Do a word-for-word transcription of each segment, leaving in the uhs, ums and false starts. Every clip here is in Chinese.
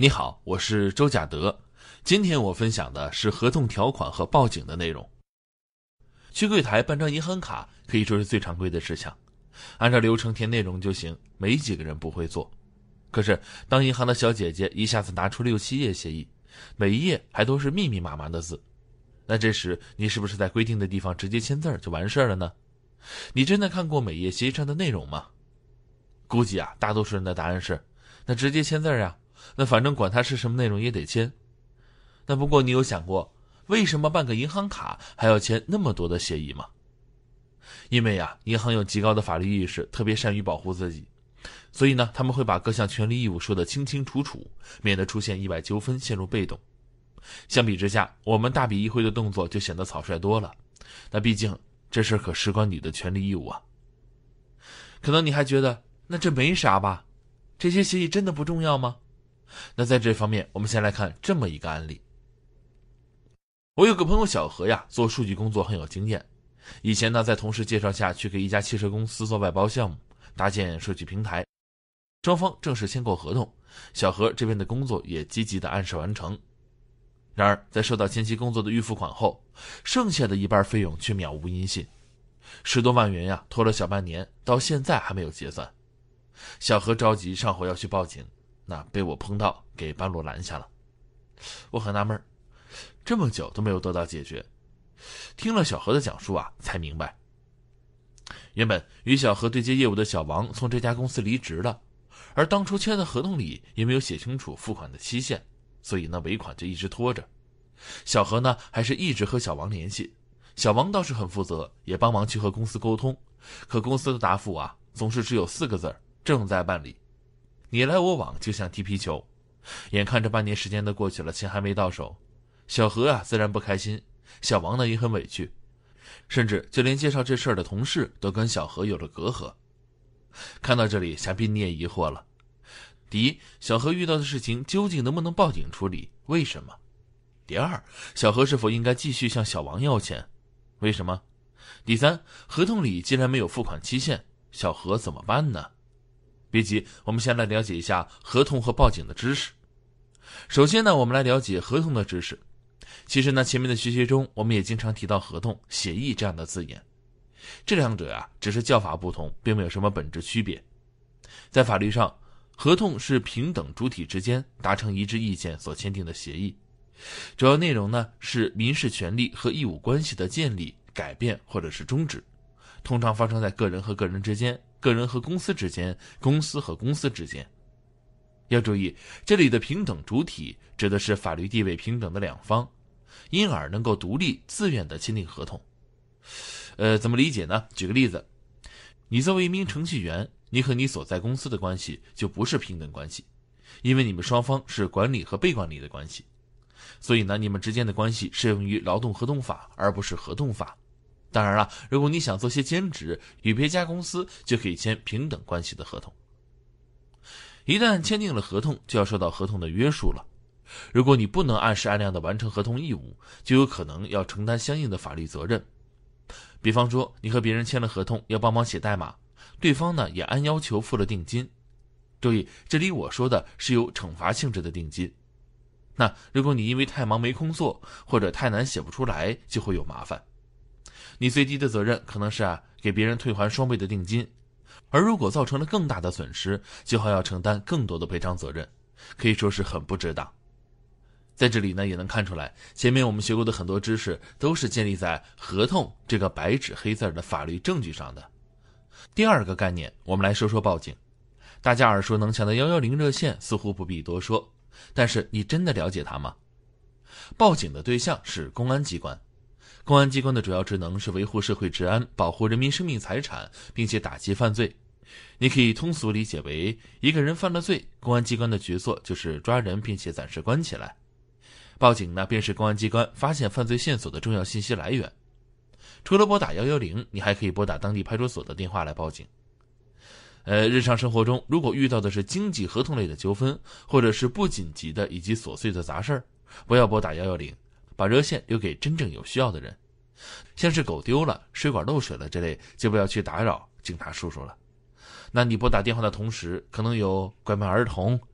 你好，我是周甲德。今天我分享的是合同条款和报警的内容。去柜台办张银行卡可以说是最常规的事项，按照流程填内容就行，没几个人不会做。可是当银行的小姐姐一下子拿出六七页协议，每一页还都是密密麻麻的字，那这时你是不是在规定的地方直接签字就完事了呢？你真的看过每页协议上的内容吗？估计啊，大多数人的答案是那直接签字啊，那反正管它是什么内容也得签。那不过你有想过，为什么办个银行卡还要签那么多的协议吗？因为啊，银行有极高的法律意识，特别善于保护自己，所以呢，他们会把各项权利义务说得清清楚楚，免得出现意外纠纷，陷入被动。相比之下，我们大笔一挥的动作就显得草率多了。那毕竟这事可事关你的权利义务啊。可能你还觉得那这没啥吧，这些协议真的不重要吗？那在这方面，我们先来看这么一个案例。我有个朋友小何呀，做数据工作很有经验。以前呢，在同事介绍下去给一家汽车公司做外包项目，搭建数据平台。双方正式签过合同，小何这边的工作也积极的按时完成。然而，在收到前期工作的预付款后，剩下的一半费用却渺无音信，十多万元呀，拖了小半年，到现在还没有结算。小何着急上火要去报警，那被我碰到，给半路拦下了。我很纳闷，这么久都没有得到解决。听了小何的讲述啊，才明白，原本与小何对接业务的小王从这家公司离职了，而当初签的合同里也没有写清楚付款的期限，所以呢尾款就一直拖着。小何呢还是一直和小王联系，小王倒是很负责，也帮忙去和公司沟通，可公司的答复啊总是只有四个字，正在办理。你来我往，就像踢皮球。眼看着半年时间都过去了，钱还没到手，小何啊自然不开心，小王呢也很委屈，甚至就连介绍这事儿的同事都跟小何有了隔阂。看到这里，想必你也疑惑了。第一，小何遇到的事情究竟能不能报警处理？为什么？第二，小何是否应该继续向小王要钱？为什么？第三，合同里既然没有付款期限，小何怎么办呢？别急，我们先来了解一下合同和报警的知识。首先呢，我们来了解合同的知识。其实呢，前面的学习中我们也经常提到合同、协议这样的字眼，这两者啊只是叫法不同，并没有什么本质区别。在法律上，合同是平等主体之间达成一致意见所签订的协议，主要内容呢是民事权利和义务关系的建立、改变或者是终止，通常发生在个人和个人之间、个人和公司之间、公司和公司之间。要注意，这里的平等主体指的是法律地位平等的两方，因而能够独立自愿地签订合同。呃，怎么理解呢？举个例子，你作为一名程序员，你和你所在公司的关系就不是平等关系，因为你们双方是管理和被管理的关系，所以呢，你们之间的关系适用于劳动合同法，而不是合同法。当然了，如果你想做些兼职，与别家公司就可以签平等关系的合同。一旦签订了合同，就要受到合同的约束了。如果你不能按时按量的完成合同义务，就有可能要承担相应的法律责任。比方说，你和别人签了合同，要帮忙写代码，对方呢也按要求付了定金。注意，这里我说的是有惩罚性质的定金。那如果你因为太忙没空做，或者太难写不出来，就会有麻烦。你最低的责任可能是啊给别人退还双倍的定金，而如果造成了更大的损失，就还要承担更多的赔偿责任，可以说是很不值当。在这里呢，也能看出来，前面我们学过的很多知识都是建立在合同这个白纸黑字的法律证据上的。第二个概念，我们来说说报警。大家耳熟能详的一一零热线似乎不必多说，但是你真的了解它吗？报警的对象是公安机关。公安机关的主要职能是维护社会治安，保护人民生命财产，并且打击犯罪。你可以通俗理解为，一个人犯了罪，公安机关的角色就是抓人并且暂时关起来。报警呢，便是公安机关发现犯罪线索的重要信息来源。除了拨打一一零，你还可以拨打当地派出所的电话来报警。呃，日常生活中，如果遇到的是经济合同类的纠纷，或者是不紧急的以及琐碎的杂事儿，不要拨打一一零，把热线留给真正有需要的人。像是狗丢了、水管漏水了这类，就不要去打扰警察叔叔了。那你拨打电话的同时，可能有拐卖儿童、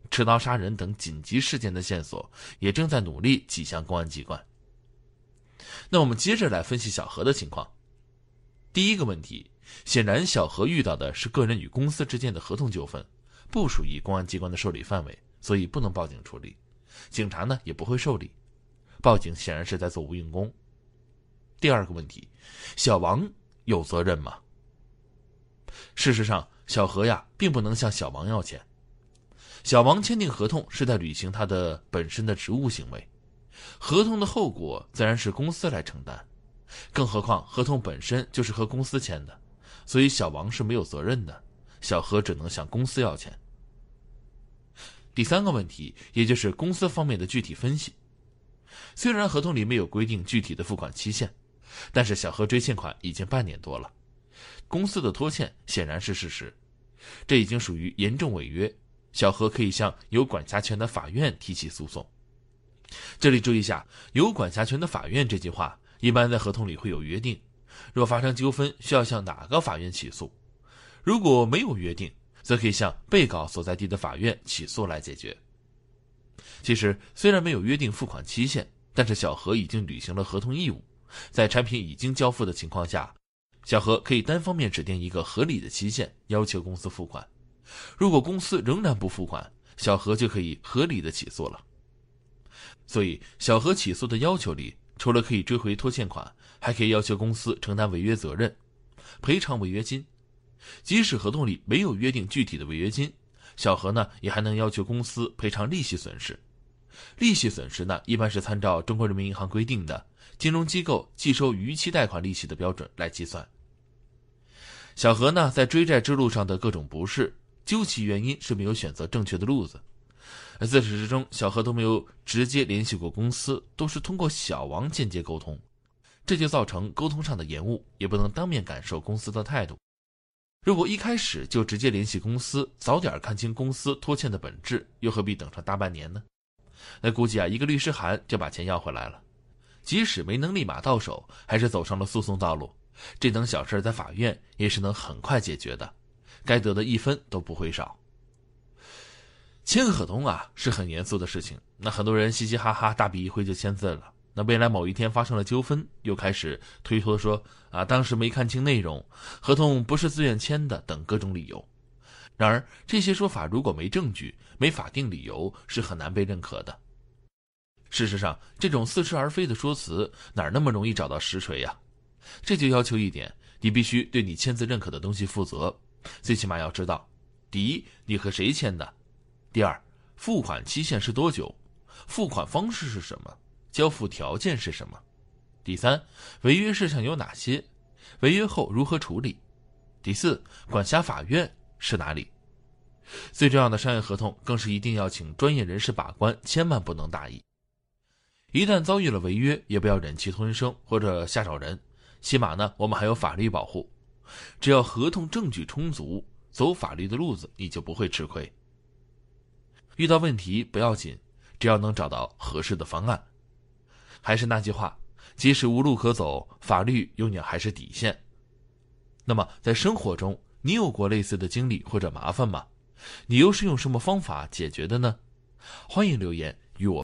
持刀杀人等紧急事件的线索，也正在努力挤向公安机关。那我们接着来分析小何的情况。第一个问题，显然小何遇到的是个人与公司之间的合同纠纷，不属于公安机关的受理范围，所以不能报警处理，警察呢也不会受理，报警显然是在做无用功。第二个问题，小王有责任吗？事实上，小何呀并不能向小王要钱，小王签订合同是在履行他的本身的职务行为，合同的后果自然是公司来承担，更何况合同本身就是和公司签的，所以小王是没有责任的，小何只能向公司要钱。第三个问题，也就是公司方面的具体分析。虽然合同里没有规定具体的付款期限，但是小何追欠款已经半年多了，公司的拖欠显然是事实，这已经属于严重违约，小何可以向有管辖权的法院提起诉讼。这里注意一下，有管辖权的法院这句话一般在合同里会有约定，若发生纠纷需要向哪个法院起诉，如果没有约定，则可以向被告所在地的法院起诉来解决。其实虽然没有约定付款期限，但是小何已经履行了合同义务，在产品已经交付的情况下，小何可以单方面指定一个合理的期限，要求公司付款。如果公司仍然不付款，小何就可以合理的起诉了。所以小何起诉的要求里，除了可以追回拖欠款，还可以要求公司承担违约责任，赔偿违约金。即使合同里没有约定具体的违约金，小何呢也还能要求公司赔偿利息损失。利息损失呢，一般是参照中国人民银行规定的金融机构计收逾期贷款利息的标准来计算。小何呢在追债之路上的各种不适，究其原因是没有选择正确的路子。而自始至终，小何都没有直接联系过公司，都是通过小王间接沟通，这就造成沟通上的延误，也不能当面感受公司的态度。如果一开始就直接联系公司，早点看清公司拖欠的本质，又何必等上大半年呢？那估计啊，一个律师函就把钱要回来了。即使没能立马到手，还是走上了诉讼道路，这等小事在法院也是能很快解决的，该得的一分都不会少。签合同啊是很严肃的事情，那很多人嘻嘻哈哈大笔一挥就签字了，那未来某一天发生了纠纷，又开始推脱说啊当时没看清内容，合同不是自愿签的等各种理由。然而这些说法如果没证据，没法定理由，是很难被认可的。事实上，这种似是而非的说辞哪那么容易找到实锤呀？这就要求一点，你必须对你签字认可的东西负责，最起码要知道，第一，你和谁签的；第二，付款期限是多久，付款方式是什么，交付条件是什么；第三，违约事项有哪些，违约后如何处理；第四，管辖法院是哪里。最重要的商业合同更是一定要请专业人士把关，千万不能大意。一旦遭遇了违约，也不要忍气吞声或者瞎找人，起码呢我们还有法律保护。只要合同证据充足，走法律的路子你就不会吃亏。遇到问题不要紧，只要能找到合适的方案。还是那句话，即使无路可走，法律永远还是底线。那么在生活中，你有过类似的经历或者麻烦吗？你又是用什么方法解决的呢？欢迎留言